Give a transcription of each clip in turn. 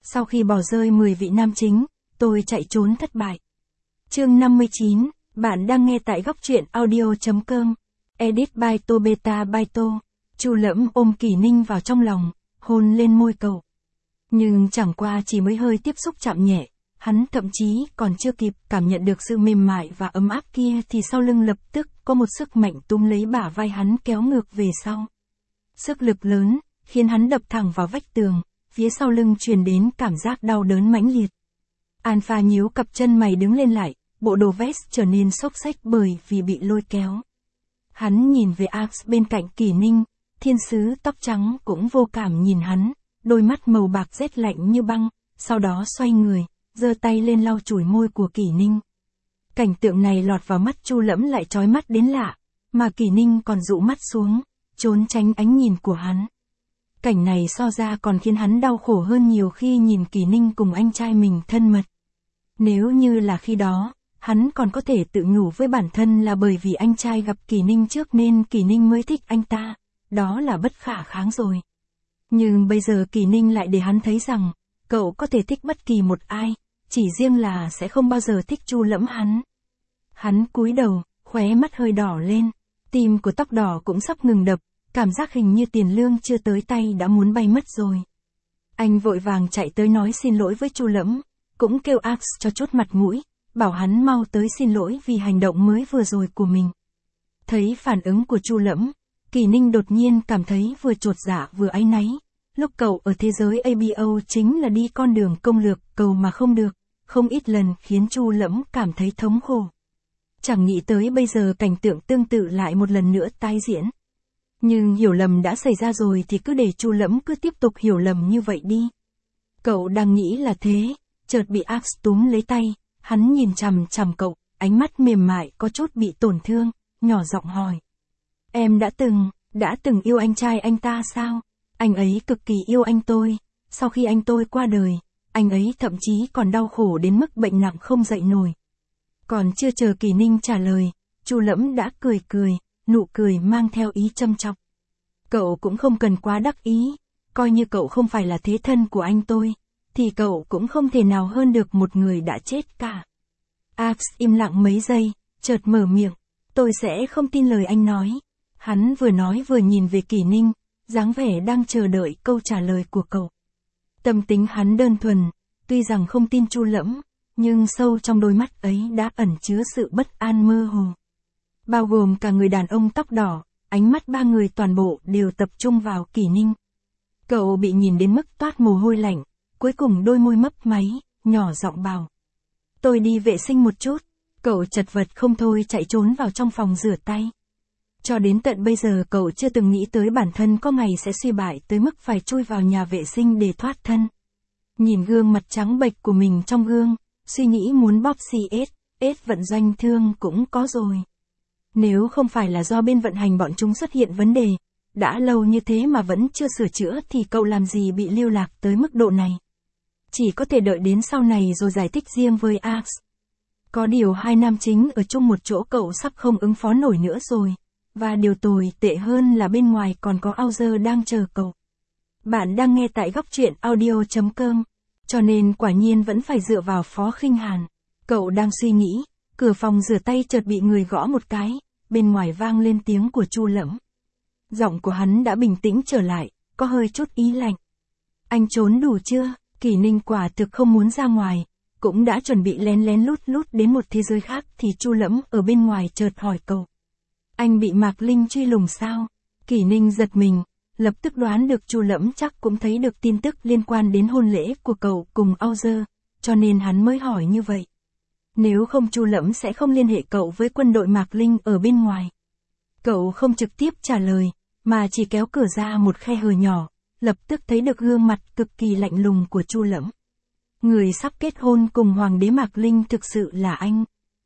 Sau khi bỏ rơi 10 vị nam chính, tôi chạy trốn thất bại. Chương 59, bạn đang nghe tại góc truyện audio.com. Edit by Tobeta by To. Chu Lẫm ôm Kỷ Ninh vào trong lòng, hôn lên môi cậu. Nhưng chẳng qua chỉ mới hơi tiếp xúc chạm nhẹ, hắn thậm chí còn chưa kịp cảm nhận được sự mềm mại và ấm áp kia thì sau lưng lập tức có một sức mạnh túm lấy bả vai hắn kéo ngược về sau. Sức lực lớn, khiến hắn đập thẳng vào vách tường, phía sau lưng truyền đến cảm giác đau đớn mãnh liệt. Alpha nhíu cặp chân mày đứng lên lại, bộ đồ vest trở nên xốc xếch bởi vì bị lôi kéo. Hắn nhìn về Ax bên cạnh Kỷ Ninh, thiên sứ tóc trắng cũng vô cảm nhìn hắn, đôi mắt màu bạc rét lạnh như băng, sau đó xoay người, giơ tay lên lau chùi môi của Kỷ Ninh. Cảnh tượng này lọt vào mắt Chu Lẫm lại chói mắt đến lạ, mà Kỷ Ninh còn dụ mắt xuống, trốn tránh ánh nhìn của hắn. Cảnh này so ra còn khiến hắn đau khổ hơn nhiều khi nhìn Kỷ Ninh cùng anh trai mình thân mật. Nếu như là khi đó, hắn còn có thể tự nhủ với bản thân là bởi vì anh trai gặp Kỷ Ninh trước nên Kỷ Ninh mới thích anh ta, đó là bất khả kháng rồi. Nhưng bây giờ Kỷ Ninh lại để hắn thấy rằng, cậu có thể thích bất kỳ một ai, chỉ riêng là sẽ không bao giờ thích Chu Lẫm hắn. Hắn cúi đầu, khóe mắt hơi đỏ lên, tim của tóc đỏ cũng sắp ngừng đập, cảm giác hình như tiền lương chưa tới tay đã muốn bay mất rồi. Anh vội vàng chạy tới nói xin lỗi với Chu Lẫm, cũng kêu Ax cho chút mặt mũi, bảo hắn mau tới xin lỗi vì hành động mới vừa rồi của mình. Thấy phản ứng của Chu Lẫm, Kỷ Ninh đột nhiên cảm thấy vừa chột dạ vừa áy náy. Lúc cậu ở thế giới ABO chính là đi con đường công lược, cầu mà không được, không ít lần khiến Chu Lẫm cảm thấy thống khổ. Chẳng nghĩ tới bây giờ cảnh tượng tương tự lại một lần nữa tái diễn. Nhưng hiểu lầm đã xảy ra rồi thì cứ để Chu Lẫm cứ tiếp tục hiểu lầm như vậy đi. Cậu đang nghĩ là thế, chợt bị Ax túm lấy tay, hắn nhìn chằm chằm cậu, ánh mắt mềm mại có chút bị tổn thương, nhỏ giọng hỏi. Em đã từng yêu anh trai anh ta sao? Anh ấy cực kỳ yêu anh tôi, sau khi anh tôi qua đời, anh ấy thậm chí còn đau khổ đến mức bệnh nặng không dậy nổi. Còn chưa chờ Kỷ Ninh trả lời, Chu Lẫm đã cười, nụ cười mang theo ý châm chọc. Cậu cũng không cần quá đắc ý, coi như cậu không phải là thế thân của anh tôi, thì cậu cũng không thể nào hơn được một người đã chết cả. Ax im lặng mấy giây, chợt mở miệng, tôi sẽ không tin lời anh nói. Hắn vừa nói vừa nhìn về Kỷ Ninh, dáng vẻ đang chờ đợi câu trả lời của cậu. Tâm tính hắn đơn thuần, tuy rằng không tin Chu Lẫm, nhưng sâu trong đôi mắt ấy đã ẩn chứa sự bất an mơ hồ. Bao gồm cả người đàn ông tóc đỏ, ánh mắt ba người toàn bộ đều tập trung vào Kỷ Ninh. Cậu bị nhìn đến mức toát mồ hôi lạnh, cuối cùng đôi môi mấp máy, nhỏ giọng bảo. Tôi đi vệ sinh một chút, cậu chật vật không thôi chạy trốn vào trong phòng rửa tay. Cho đến tận bây giờ cậu chưa từng nghĩ tới bản thân có ngày sẽ suy bại tới mức phải chui vào nhà vệ sinh để thoát thân. Nhìn gương mặt trắng bệch của mình trong gương, suy nghĩ muốn bóp CS vận doanh thương cũng có rồi. Nếu không phải là do bên vận hành bọn chúng xuất hiện vấn đề, đã lâu như thế mà vẫn chưa sửa chữa thì cậu làm gì bị lưu lạc tới mức độ này. Chỉ có thể đợi đến sau này rồi giải thích riêng với Ax. Có điều hai nam chính ở chung một chỗ cậu sắp không ứng phó nổi nữa rồi. Và điều tồi tệ hơn là bên ngoài còn có Auger đang chờ cậu. Bạn đang nghe tại góc truyện audio.com, cho nên quả nhiên vẫn phải dựa vào Phó Khinh Hàn. Cậu đang suy nghĩ, cửa phòng rửa tay chợt bị người gõ một cái, bên ngoài vang lên tiếng của Chu Lẫm. Giọng của hắn đã bình tĩnh trở lại, có hơi chút ý lạnh. Anh trốn đủ chưa? Kỷ Ninh quả thực không muốn ra ngoài, cũng đã chuẩn bị lén lén lút đến một thế giới khác thì Chu Lẫm ở bên ngoài chợt hỏi cậu. Anh bị Mạc Linh truy lùng sao? Kỷ Ninh giật mình, lập tức đoán được Chu Lẫm chắc cũng thấy được tin tức liên quan đến hôn lễ của cậu cùng Auger, cho nên hắn mới hỏi như vậy. Nếu không Chu Lẫm sẽ không liên hệ cậu với quân đội Mạc Linh ở bên ngoài. Cậu không trực tiếp trả lời, mà chỉ kéo cửa ra một khe hở nhỏ, lập tức thấy được gương mặt cực kỳ lạnh lùng của Chu Lẫm. Người sắp kết hôn cùng Hoàng đế Mạc Linh thực sự là anh.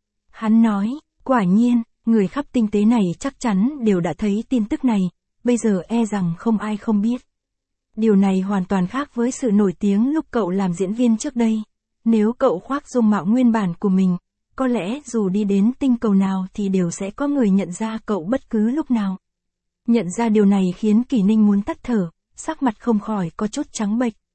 Hắn nói, quả nhiên. Người khắp tinh tế này chắc chắn đều đã thấy tin tức này, bây giờ e rằng không ai không biết. Điều này hoàn toàn khác với sự nổi tiếng lúc cậu làm diễn viên trước đây. Nếu cậu khoác dung mạo nguyên bản của mình, có lẽ dù đi đến tinh cầu nào thì đều sẽ có người nhận ra cậu bất cứ lúc nào. Nhận ra điều này khiến Kỷ Ninh muốn tắt thở, sắc mặt không khỏi có chút trắng bệch.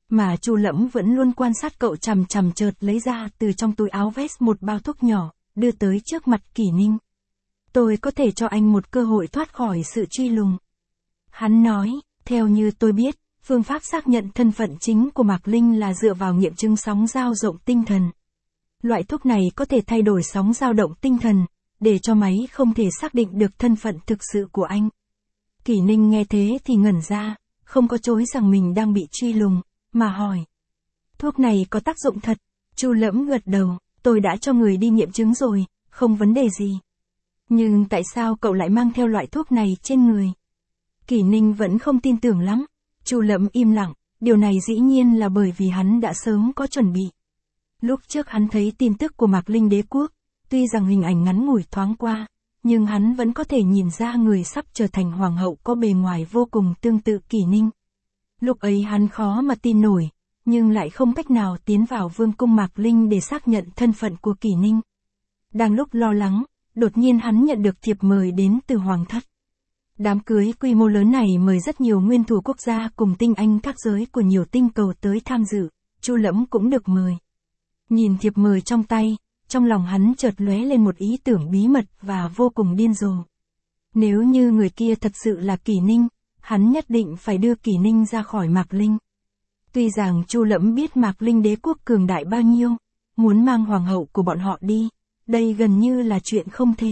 Mà Chu Lẫm vẫn luôn quan sát cậu chằm chằm, chợt lấy ra từ trong túi áo vest một bao thuốc nhỏ, đưa tới trước mặt Kỷ Ninh. Tôi có thể cho anh một cơ hội thoát khỏi sự truy lùng. Hắn nói, theo như tôi biết, phương pháp xác nhận thân phận chính của Mạc Linh là dựa vào nghiệm chứng sóng dao động tinh thần. Loại thuốc này có thể thay đổi sóng dao động tinh thần, để cho máy không thể xác định được thân phận thực sự của anh. Kỷ Ninh nghe thế thì ngẩn ra, không có chối rằng mình đang bị truy lùng, mà hỏi. Thuốc này có tác dụng thật? Chu Lẫm gật đầu, tôi đã cho người đi nghiệm chứng rồi, không vấn đề gì. Nhưng tại sao cậu lại mang theo loại thuốc này trên người? Kỷ Ninh vẫn không tin tưởng lắm. Chu Lẫm im lặng, điều này dĩ nhiên là bởi vì hắn đã sớm có chuẩn bị. Lúc trước hắn thấy tin tức của Mạc Linh đế quốc, tuy rằng hình ảnh ngắn ngủi thoáng qua, nhưng hắn vẫn có thể nhìn ra người sắp trở thành hoàng hậu có bề ngoài vô cùng tương tự Kỷ Ninh. Lúc ấy hắn khó mà tin nổi, nhưng lại không cách nào tiến vào vương cung Mạc Linh để xác nhận thân phận của Kỷ Ninh. Đang lúc lo lắng, đột nhiên hắn nhận được thiệp mời đến từ hoàng thất. Đám cưới quy mô lớn này mời rất nhiều nguyên thủ quốc gia cùng tinh anh các giới của nhiều tinh cầu tới tham dự, Chu Lẫm cũng được mời. Nhìn thiệp mời trong tay, trong lòng hắn chợt lóe lên một ý tưởng bí mật và vô cùng điên rồ. Nếu như người kia thật sự là Kỷ Ninh, hắn nhất định phải đưa Kỷ Ninh ra khỏi Mạc Linh. Tuy rằng Chu Lẫm biết Mạc Linh đế quốc cường đại bao nhiêu, muốn mang hoàng hậu của bọn họ đi, đây gần như là chuyện không thể.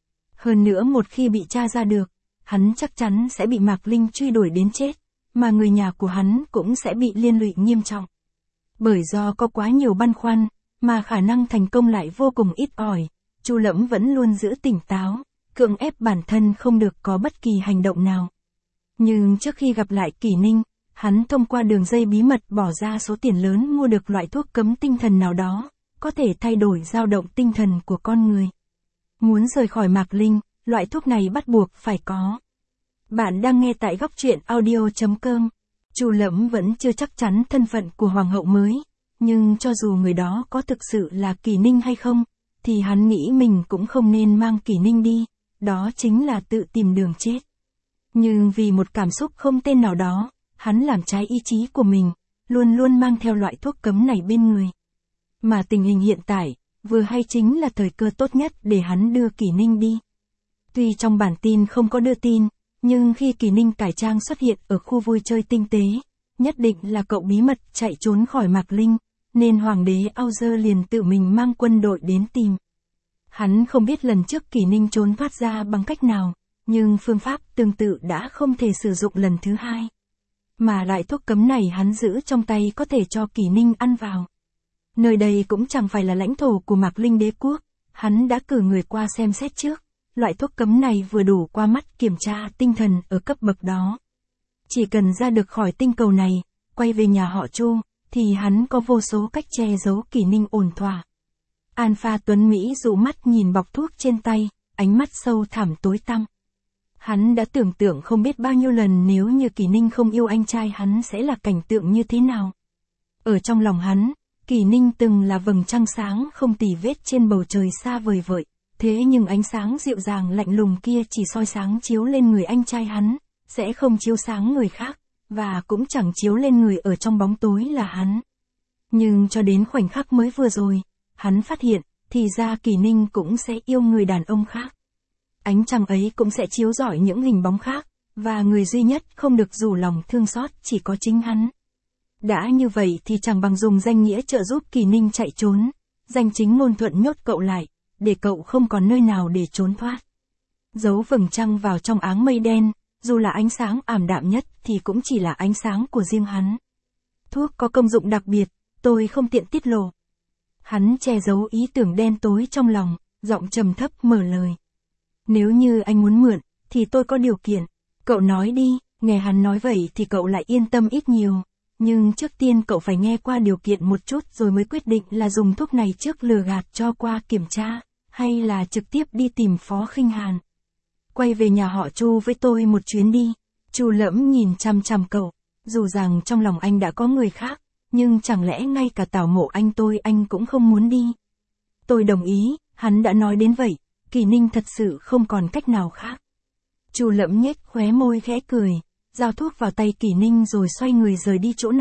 Hơn nữa một khi bị tra ra được, hắn chắc chắn sẽ bị Mạc Linh truy đuổi đến chết, mà người nhà của hắn cũng sẽ bị liên lụy nghiêm trọng. Bởi do có quá nhiều băn khoăn, mà khả năng thành công lại vô cùng ít ỏi, Chu Lẫm vẫn luôn giữ tỉnh táo, cưỡng ép bản thân không được có bất kỳ hành động nào. Nhưng trước khi gặp lại Kỷ Ninh, hắn thông qua đường dây bí mật bỏ ra số tiền lớn mua được loại thuốc cấm tinh thần nào đó, có thể thay đổi dao động tinh thần của con người. Muốn rời khỏi Mạc Linh, loại thuốc này bắt buộc phải có. Bạn đang nghe tại góc truyện audio.com. Chu Lẫm vẫn chưa chắc chắn thân phận của hoàng hậu mới, nhưng cho dù người đó có thực sự là Kỷ Ninh hay không, thì hắn nghĩ mình cũng không nên mang Kỷ Ninh đi, đó chính là tự tìm đường chết. Nhưng vì một cảm xúc không tên nào đó, hắn làm trái ý chí của mình, luôn luôn mang theo loại thuốc cấm này bên người. Mà tình hình hiện tại, vừa hay chính là thời cơ tốt nhất để hắn đưa Kỷ Ninh đi. Tuy trong bản tin không có đưa tin, nhưng khi Kỷ Ninh cải trang xuất hiện ở khu vui chơi tinh tế, nhất định là cậu bí mật chạy trốn khỏi Mạc Linh, nên hoàng đế Auger liền tự mình mang quân đội đến tìm. Hắn không biết lần trước Kỷ Ninh trốn thoát ra bằng cách nào, nhưng phương pháp tương tự đã không thể sử dụng lần thứ hai. Mà loại thuốc cấm này hắn giữ trong tay có thể cho Kỷ Ninh ăn vào. Nơi đây cũng chẳng phải là lãnh thổ của Mạc Linh đế quốc, hắn đã cử người qua xem xét trước. Loại thuốc cấm này vừa đủ qua mắt kiểm tra tinh thần ở cấp bậc đó. Chỉ cần ra được khỏi tinh cầu này, quay về nhà họ Chu, thì hắn có vô số cách che giấu Kỷ Ninh ổn thỏa. Alpha Tuấn Mỹ dụ mắt nhìn bọc thuốc trên tay, ánh mắt sâu thẳm tối tăm. Hắn đã tưởng tượng không biết bao nhiêu lần nếu như Kỷ Ninh không yêu anh trai hắn sẽ là cảnh tượng như thế nào. Ở trong lòng hắn, Kỷ Ninh từng là vầng trăng sáng không tì vết trên bầu trời xa vời vợi. Thế nhưng ánh sáng dịu dàng lạnh lùng kia chỉ soi sáng chiếu lên người anh trai hắn, sẽ không chiếu sáng người khác, và cũng chẳng chiếu lên người ở trong bóng tối là hắn. Nhưng cho đến khoảnh khắc mới vừa rồi, hắn phát hiện, thì ra Kỷ Ninh cũng sẽ yêu người đàn ông khác. Ánh trăng ấy cũng sẽ chiếu rọi những hình bóng khác, và người duy nhất không được rủ lòng thương xót chỉ có chính hắn. Đã như vậy thì chẳng bằng dùng danh nghĩa trợ giúp Kỷ Ninh chạy trốn, danh chính ngôn thuận nhốt cậu lại, để cậu không còn nơi nào để trốn thoát. Giấu vầng trăng vào trong áng mây đen, dù là ánh sáng ảm đạm nhất thì cũng chỉ là ánh sáng của riêng hắn. Thuốc có công dụng đặc biệt, tôi không tiện tiết lộ. Hắn che giấu ý tưởng đen tối trong lòng, giọng trầm thấp mở lời. Nếu như anh muốn mượn, thì tôi có điều kiện. Cậu nói đi, nghe hắn nói vậy thì cậu lại yên tâm ít nhiều. Nhưng trước tiên cậu phải nghe qua điều kiện một chút rồi mới quyết định là dùng thuốc này trước lừa gạt cho qua kiểm tra, hay là trực tiếp đi tìm Phó Khinh Hàn. Quay về nhà họ Chu với tôi một chuyến đi. Chu Lẫm nhìn chằm chằm cậu, dù rằng trong lòng anh đã có người khác, nhưng chẳng lẽ ngay cả tảo mộ anh cũng không muốn đi. Tôi đồng ý, hắn đã nói đến vậy, Kỷ Ninh thật sự không còn cách nào khác. Chu Lẫm nhếch khóe môi khẽ cười, giao thuốc vào tay Kỷ Ninh rồi xoay người rời đi chỗ này,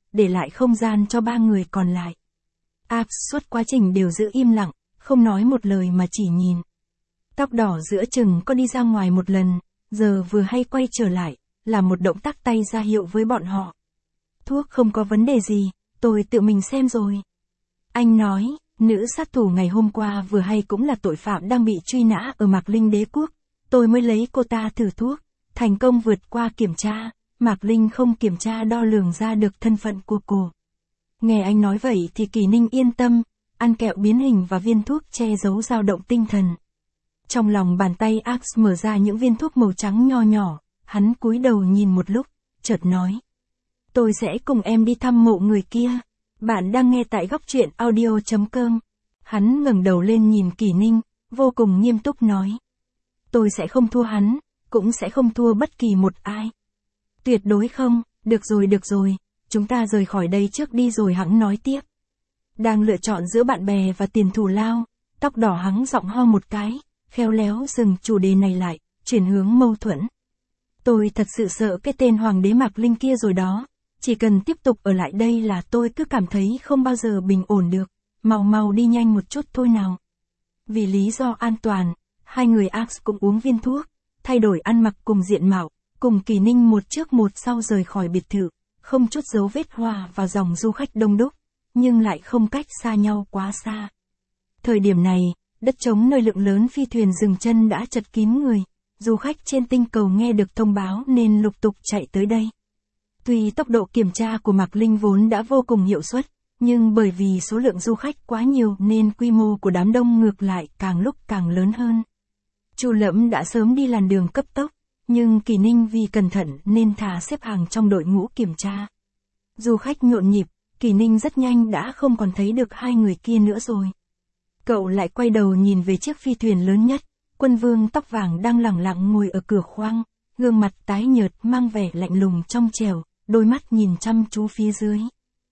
để lại không gian cho 3 người còn lại. Ax suốt quá trình đều giữ im lặng, không nói một lời mà chỉ nhìn. Tóc đỏ giữa chừng có đi ra ngoài một lần, giờ vừa hay quay trở lại, là một động tác tay ra hiệu với bọn họ. Thuốc không có vấn đề gì, tôi tự mình xem rồi. Anh nói, nữ sát thủ ngày hôm qua vừa hay cũng là tội phạm đang bị truy nã ở Mạc Linh Đế Quốc. Tôi mới lấy cô ta thử thuốc, thành công vượt qua kiểm tra, Mạc Linh không kiểm tra đo lường ra được thân phận của cô. Nghe anh nói vậy thì Kỳ Ninh yên tâm, ăn kẹo biến hình và viên thuốc che giấu dao động tinh thần. Trong lòng bàn tay Ax mở ra những viên thuốc màu trắng nho nhỏ, hắn cúi đầu nhìn một lúc, chợt nói. Tôi sẽ cùng em đi thăm mộ người kia. Bạn đang nghe tại góc truyện audio.com. Hắn ngẩng đầu lên nhìn Kỳ Ninh, vô cùng nghiêm túc nói. Tôi sẽ không thua hắn, cũng sẽ không thua bất kỳ một ai. Tuyệt đối không, được rồi, chúng ta rời khỏi đây trước đi rồi hắn nói tiếp. Đang lựa chọn giữa bạn bè và tiền thù lao, tóc đỏ hắn giọng ho một cái, khéo léo dừng chủ đề này lại, chuyển hướng mâu thuẫn. Tôi thật sự sợ cái tên Hoàng đế Mạc Linh kia rồi đó, chỉ cần tiếp tục ở lại đây là tôi cứ cảm thấy không bao giờ bình ổn được, mau đi nhanh một chút thôi nào. Vì lý do an toàn, hai người Ax cũng uống viên thuốc, thay đổi ăn mặc cùng diện mạo, cùng Kỳ Ninh một trước một sau rời khỏi biệt thự, không chút dấu vết hòa vào dòng du khách đông đúc, nhưng lại không cách xa nhau quá xa. Thời điểm này, đất trống nơi lượng lớn phi thuyền dừng chân đã chật kín người, du khách trên tinh cầu nghe được thông báo nên lục tục chạy tới đây. Tuy tốc độ kiểm tra của Mạc Linh vốn đã vô cùng hiệu suất, nhưng bởi vì số lượng du khách quá nhiều nên quy mô của đám đông ngược lại càng lúc càng lớn hơn. Chu Lẫm đã sớm đi làn đường cấp tốc, nhưng Kỳ Ninh vì cẩn thận nên thà xếp hàng trong đội ngũ kiểm tra. Du khách nhộn nhịp, Kỳ Ninh rất nhanh đã không còn thấy được hai người kia nữa rồi. Cậu lại quay đầu nhìn về chiếc phi thuyền lớn nhất, Quân Vương tóc vàng đang lẳng lặng ngồi ở cửa khoang, gương mặt tái nhợt mang vẻ lạnh lùng trong trẻo, đôi mắt nhìn chăm chú phía dưới.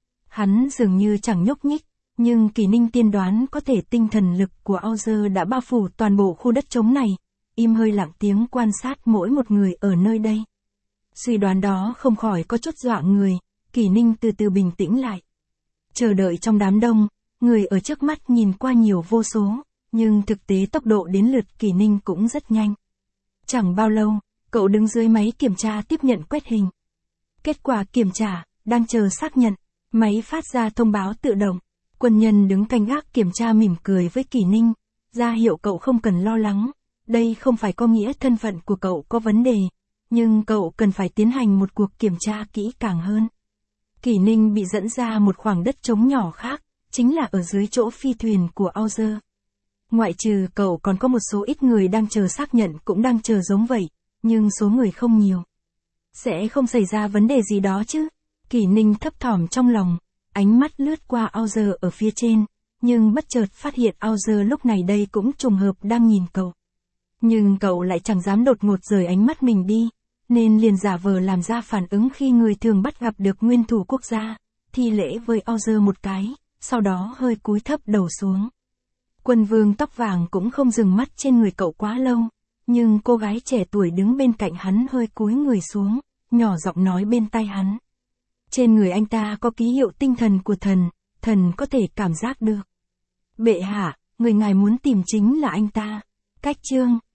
Hắn dường như chẳng nhúc nhích, nhưng Kỳ Ninh tiên đoán có thể tinh thần lực của Auger đã bao phủ toàn bộ khu đất trống này, im hơi lặng tiếng quan sát mỗi một người ở nơi đây. Suy đoán đó không khỏi có chút dọa người, Kỳ Ninh từ từ bình tĩnh lại. Chờ đợi trong đám đông, người ở trước mắt nhìn qua nhiều vô số, nhưng thực tế tốc độ đến lượt Kỳ Ninh cũng rất nhanh. Chẳng bao lâu, cậu đứng dưới máy kiểm tra tiếp nhận quét hình. Kết quả kiểm tra, đang chờ xác nhận, máy phát ra thông báo tự động. Quân nhân đứng canh gác kiểm tra mỉm cười với Kỳ Ninh, ra hiệu cậu không cần lo lắng. Đây không phải có nghĩa thân phận của cậu có vấn đề, nhưng cậu cần phải tiến hành một cuộc kiểm tra kỹ càng hơn. Kỳ Ninh bị dẫn ra một khoảng đất trống nhỏ khác, chính là ở dưới chỗ phi thuyền của Auger. Ngoại trừ cậu còn có một số ít người đang chờ xác nhận cũng đang chờ giống vậy, nhưng số người không nhiều. Sẽ không xảy ra vấn đề gì đó chứ? Kỳ Ninh thấp thỏm trong lòng, ánh mắt lướt qua Auger ở phía trên, nhưng bất chợt phát hiện Auger lúc này đây cũng trùng hợp đang nhìn cậu. Nhưng cậu lại chẳng dám đột ngột rời ánh mắt mình đi, nên liền giả vờ làm ra phản ứng khi người thường bắt gặp được nguyên thủ quốc gia, thi lễ với Auger một cái, sau đó hơi cúi thấp đầu xuống. Quân Vương tóc vàng cũng không dừng mắt trên người cậu quá lâu, nhưng cô gái trẻ tuổi đứng bên cạnh hắn hơi cúi người xuống, nhỏ giọng nói bên tai hắn. Trên người anh ta có ký hiệu tinh thần của thần, thần có thể cảm giác được. Bệ hạ, người ngài muốn tìm chính là anh ta. Cách chương